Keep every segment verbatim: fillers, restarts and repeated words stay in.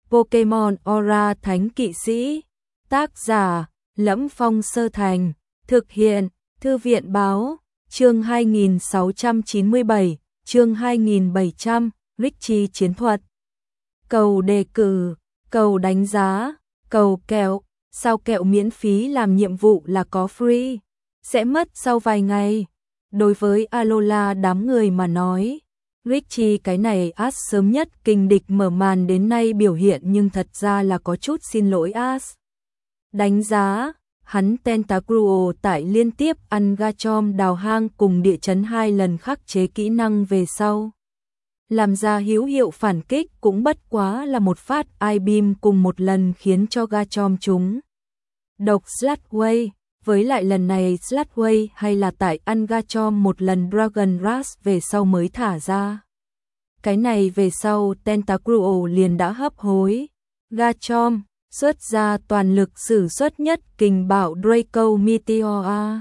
Pokemon Aura Thánh Kỵ Sĩ. Tác giả: Lẫm Phong Sơ Thành. Thực hiện: Thư viện báo. Chương hai nghìn sáu trăm chín mươi bảy, chương hai nghìn bảy trăm, Richie chiến thuật. Cầu đề cử, cầu đánh giá, cầu kẹo. Sao kẹo miễn phí làm nhiệm vụ là có free, sẽ mất sau vài ngày. Đối với Alola đám người mà nói, Richie cái này Ash sớm nhất kình địch mở màn đến nay biểu hiện nhưng thật ra là có chút xin lỗi Ash. Đánh giá, hắn Tentacruel tại liên tiếp ăn Garchomp đào hang cùng địa chấn hai lần khắc chế kỹ năng về sau. Làm ra hữu hiệu phản kích cũng bất quá là một phát I-beam cùng một lần khiến cho Garchomp trúng độc Sludway. Với lại lần này Sludway hay là tại ăn Garchomp một lần Dragon Rush về sau mới thả ra. Cái này về sau Tentacruel liền đã hấp hối. Garchomp xuất ra toàn lực sử xuất nhất kình bạo Draco Meteor.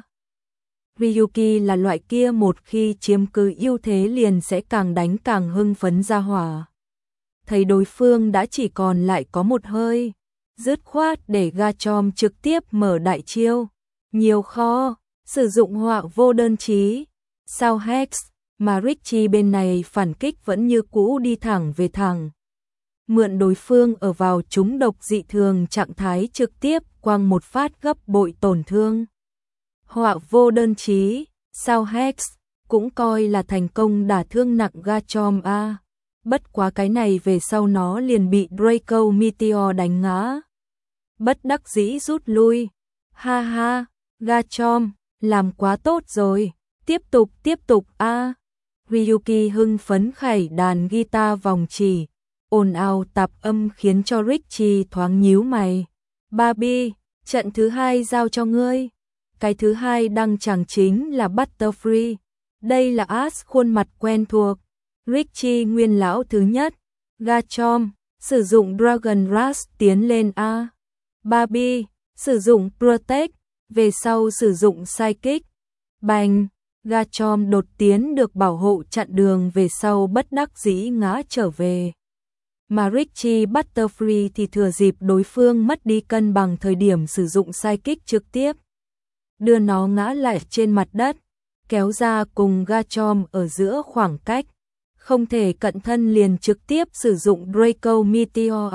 Ryuki là loại kia một khi chiếm cứ ưu thế liền sẽ càng đánh càng hưng phấn ra hỏa. Thấy đối phương đã chỉ còn lại có một hơi, dứt khoát để Garchomp trực tiếp mở đại chiêu. Nhiều kho, sử dụng họa vô đơn chí. Sao Hex, mà Richie bên này phản kích vẫn như cũ đi thẳng về thẳng. Mượn đối phương ở vào trúng độc dị thường trạng thái trực tiếp quăng một phát gấp bội tổn thương. Họa vô đơn chí, sao Hex, cũng coi là thành công đả thương nặng Garchomp a. Bất quá cái này về sau nó liền bị Draco Meteor đánh ngã. Bất đắc dĩ rút lui. Ha ha, Garchomp, làm quá tốt rồi, tiếp tục tiếp tục a. À. Ryuki hưng phấn khẩy đàn guitar vòng chỉ, ồn ào tạp âm khiến cho Richie thoáng nhíu mày. Barbie, trận thứ hai giao cho ngươi. Cái thứ hai đăng chẳng chính là Butterfree. Đây là Ash khuôn mặt quen thuộc. Richie nguyên lão thứ nhất. Garchomp, sử dụng Dragon Rush tiến lên A. Barbie, sử dụng Protect, về sau sử dụng Psychic. Bành, Garchomp đột tiến được bảo hộ chặn đường về sau bất đắc dĩ ngã trở về. Mà Richie Butterfree thì thừa dịp đối phương mất đi cân bằng thời điểm sử dụng Psychic trực tiếp. Đưa nó ngã lại trên mặt đất, kéo ra cùng Garchomp ở giữa khoảng cách. Không thể cận thân liền trực tiếp sử dụng Draco Meteor.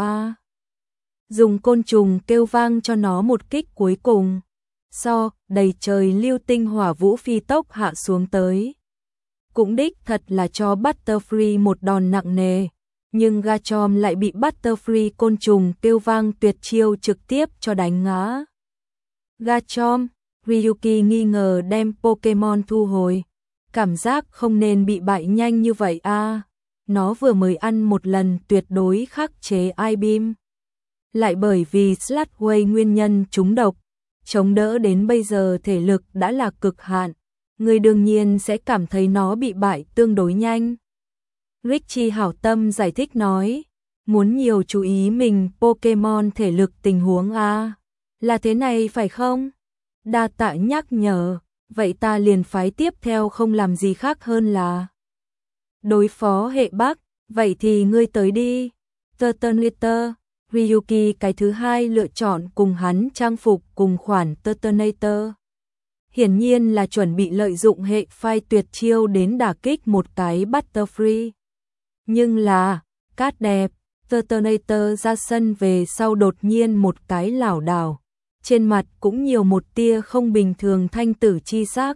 Dùng côn trùng kêu vang cho nó một kích cuối cùng. So, đầy trời lưu tinh hỏa vũ phi tốc hạ xuống tới. Cũng đích thật là cho Butterfree một đòn nặng nề. Nhưng Garchomp lại bị Butterfree côn trùng kêu vang tuyệt chiêu trực tiếp cho đánh ngã. Garchomp, Ryuki nghi ngờ đem Pokemon thu hồi. Cảm giác không nên bị bại nhanh như vậy a. À. Nó vừa mới ăn một lần tuyệt đối khắc chế I-beam. Lại bởi vì Sludway nguyên nhân trúng độc, chống đỡ đến bây giờ thể lực đã là cực hạn. Người đương nhiên sẽ cảm thấy nó bị bại tương đối nhanh. Richie hảo tâm giải thích nói, muốn nhiều chú ý mình Pokemon thể lực tình huống a. À. Là thế này phải không? Đa tạ nhắc nhở, vậy ta liền phái tiếp theo không làm gì khác hơn là đối phó hệ Bắc, vậy thì ngươi tới đi. Turtonator, Ryuki cái thứ hai lựa chọn cùng hắn trang phục cùng khoản Turtonator. Hiển nhiên là chuẩn bị lợi dụng hệ phai tuyệt chiêu đến đả kích một cái Butterfree. Nhưng là, cát đẹp, Turtonator ra sân về sau đột nhiên một cái lảo đảo. Trên mặt cũng nhiều một tia không bình thường thanh tử chi sắc.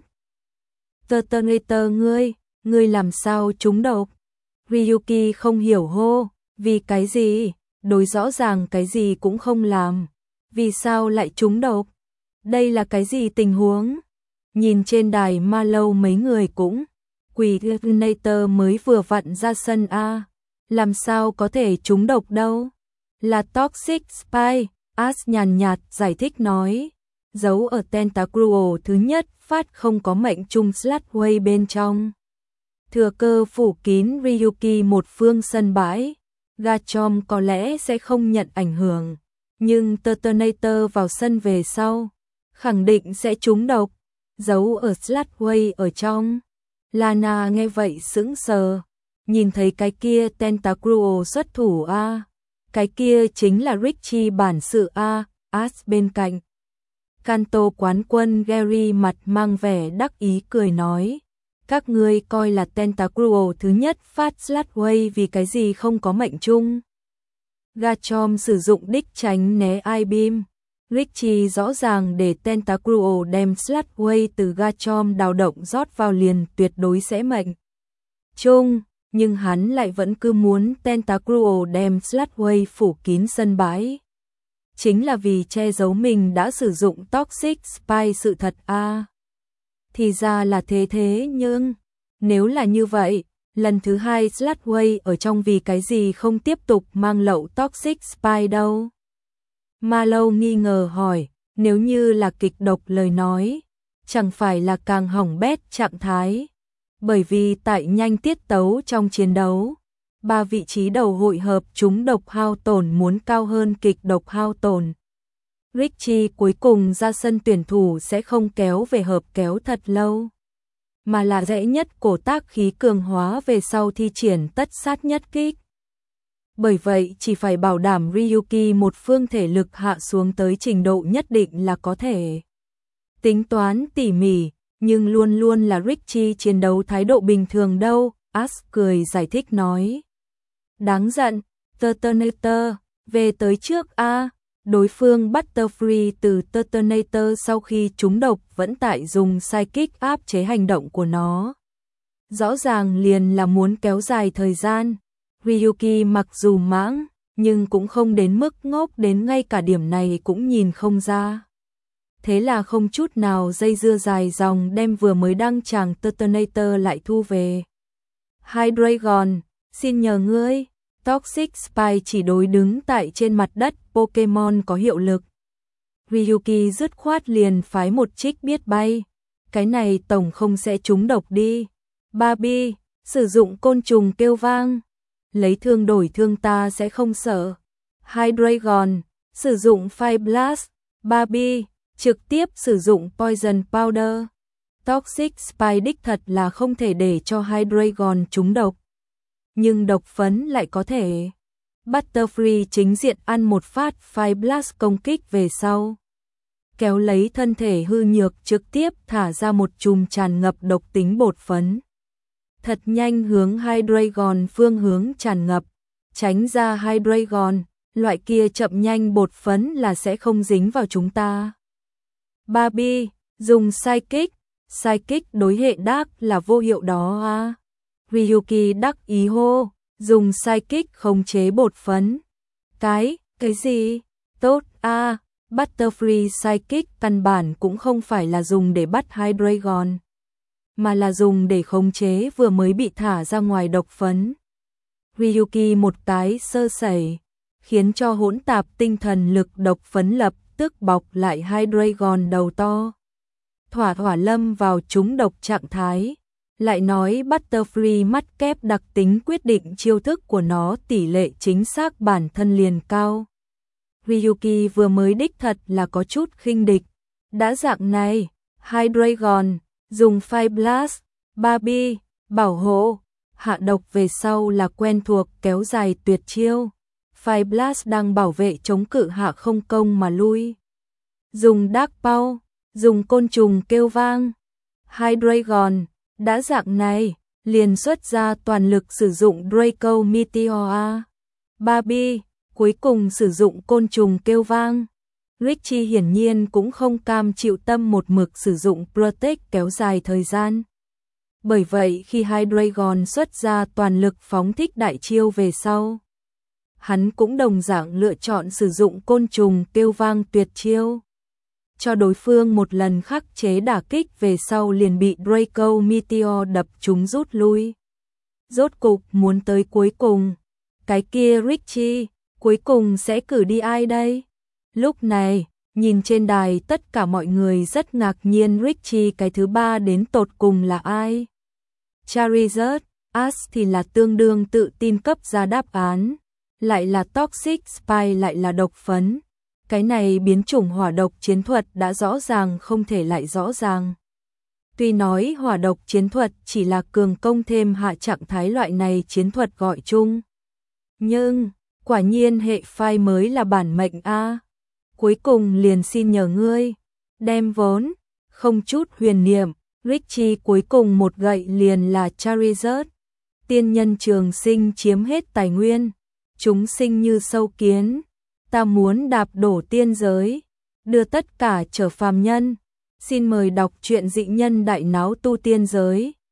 Turtonator ngươi, ngươi làm sao trúng độc? Ryuki không hiểu hô, vì cái gì? Đối rõ ràng cái gì cũng không làm. Vì sao lại trúng độc? Đây là cái gì tình huống? Nhìn trên đài ma lâu mấy người cũng, quỷ Turtonator mới vừa vặn ra sân a, làm sao có thể trúng độc đâu? Là Toxic Spy. Ash nhàn nhạt giải thích nói, giấu ở Tentacruel thứ nhất phát không có mệnh trung Sludway bên trong. Thừa cơ phủ kín Ryuki một phương sân bãi, Garchomp có lẽ sẽ không nhận ảnh hưởng, nhưng Turtonator vào sân về sau, khẳng định sẽ trúng độc, giấu ở Sludway ở trong. Lana nghe vậy sững sờ, nhìn thấy cái kia Tentacruel xuất thủ a. À. Cái kia chính là Richie bản sự A, Ash bên cạnh. Kanto quán quân Gary mặt mang vẻ đắc ý cười nói. Các ngươi coi là Tentacruel thứ nhất phát Slashway vì cái gì không có mệnh chung. Garchomp sử dụng đích tránh né I-beam. Richie rõ ràng để Tentacruel đem Slashway từ Garchomp đào động rót vào liền tuyệt đối sẽ mệnh chung, nhưng hắn lại vẫn cứ muốn Tentacruel đem Slashway phủ kín sân bãi. Chính là vì che giấu mình đã sử dụng Toxic Spike sự thật a. À, thì ra là thế thế nhưng, nếu là như vậy, lần thứ hai Slashway ở trong vì cái gì không tiếp tục mang lậu Toxic Spike đâu? Marlow nghi ngờ hỏi, nếu như là kịch độc lời nói, chẳng phải là càng hỏng bét trạng thái. Bởi vì tại nhanh tiết tấu trong chiến đấu, ba vị trí đầu hội hợp chúng độc hao tổn muốn cao hơn kịch độc hao tổn. Richie cuối cùng ra sân tuyển thủ sẽ không kéo về hợp kéo thật lâu, mà là dễ nhất cổ tác khí cường hóa về sau thi triển tất sát nhất kích. Bởi vậy chỉ phải bảo đảm Ryuki một phương thể lực hạ xuống tới trình độ nhất định là có thể. Tính toán tỉ mỉ, nhưng luôn luôn là Richie chiến đấu thái độ bình thường đâu, Ash cười giải thích nói. Đáng giận, Turtonator, về tới trước a. Đối phương Butterfree từ Turtonator sau khi trúng độc vẫn tại dùng Psychic áp chế hành động của nó. Rõ ràng liền là muốn kéo dài thời gian. Ryuki mặc dù mãng, nhưng cũng không đến mức ngốc đến ngay cả điểm này cũng nhìn không ra. Thế là không chút nào dây dưa dài dòng đem vừa mới đăng tràng Turtonator lại thu về. Hydreigon, xin nhờ ngươi, Toxic Spike chỉ đối đứng tại trên mặt đất Pokemon có hiệu lực. Ryuki dứt khoát liền phái một trích biết bay. Cái này tổng không sẽ trúng độc đi. Barbie, sử dụng côn trùng kêu vang. Lấy thương đổi thương ta sẽ không sợ. Hydreigon, sử dụng Fire Blast. Barbie, trực tiếp sử dụng Poison Powder. Toxic Spike đích thật là không thể để cho Hydreigon trúng độc. Nhưng độc phấn lại có thể. Butterfree chính diện ăn một phát Fire Blast công kích về sau. Kéo lấy thân thể hư nhược trực tiếp thả ra một chùm tràn ngập độc tính bột phấn. Thật nhanh hướng Hydreigon phương hướng tràn ngập. Tránh ra Hydreigon, loại kia chậm nhanh bột phấn là sẽ không dính vào chúng ta. Barbie, dùng Psychic. Psychic đối hệ Dark là vô hiệu đó à. Ryuki đắc ý hô, dùng Psychic khống chế bột phấn. Cái, cái gì? Tốt a, à, Butterfree Psychic căn bản cũng không phải là dùng để bắt Hydreigon, mà là dùng để khống chế vừa mới bị thả ra ngoài độc phấn. Ryuki một cái sơ sẩy, khiến cho hỗn tạp tinh thần lực độc phấn lập tức bọc lại Hydreigon đầu to. Thỏa thỏa lâm vào trúng độc trạng thái. Lại nói Butterfree mắt kép đặc tính quyết định chiêu thức của nó tỷ lệ chính xác bản thân liền cao. Ryuki vừa mới đích thật là có chút khinh địch. Đã dạng này, Hydreigon, dùng Fire Blast, Barbie, bảo hộ, hạ độc về sau là quen thuộc kéo dài tuyệt chiêu. Fire Blast đang bảo vệ chống cự hạ không công mà lui. Dùng Dark Paw, dùng côn trùng kêu vang. Hydreigon, đã dạng này, liền xuất ra toàn lực sử dụng Draco Meteor A. Barbie, cuối cùng sử dụng côn trùng kêu vang. Richie hiển nhiên cũng không cam chịu tâm một mực sử dụng Protect kéo dài thời gian. Bởi vậy khi Hydreigon xuất ra toàn lực phóng thích đại chiêu về sau, hắn cũng đồng dạng lựa chọn sử dụng côn trùng kêu vang tuyệt chiêu. Cho đối phương một lần khắc chế đả kích về sau liền bị Draco Meteor đập chúng rút lui. Rốt cục muốn tới cuối cùng. Cái kia Richie, cuối cùng sẽ cử đi ai đây? Lúc này, nhìn trên đài tất cả mọi người rất ngạc nhiên Richie cái thứ ba đến tột cùng là ai? Charizard, Ash thì là tương đương tự tin cấp ra đáp án. Lại là Toxic Spike lại là độc phấn. Cái này biến chủng hỏa độc chiến thuật đã rõ ràng không thể lại rõ ràng. Tuy nói hỏa độc chiến thuật chỉ là cường công thêm hạ trạng thái loại này chiến thuật gọi chung. Nhưng, Quả nhiên hệ phai mới là bản mệnh a. Cuối cùng liền xin nhờ ngươi, đem vốn, không chút huyền niệm, Richie cuối cùng một gậy liền là Charizard. Tiên nhân trường sinh chiếm hết tài nguyên, chúng sinh như sâu kiến, ta muốn đạp đổ tiên giới, đưa tất cả trở phàm nhân. Xin mời đọc truyện Dị Nhân Đại Náo Tu Tiên Giới.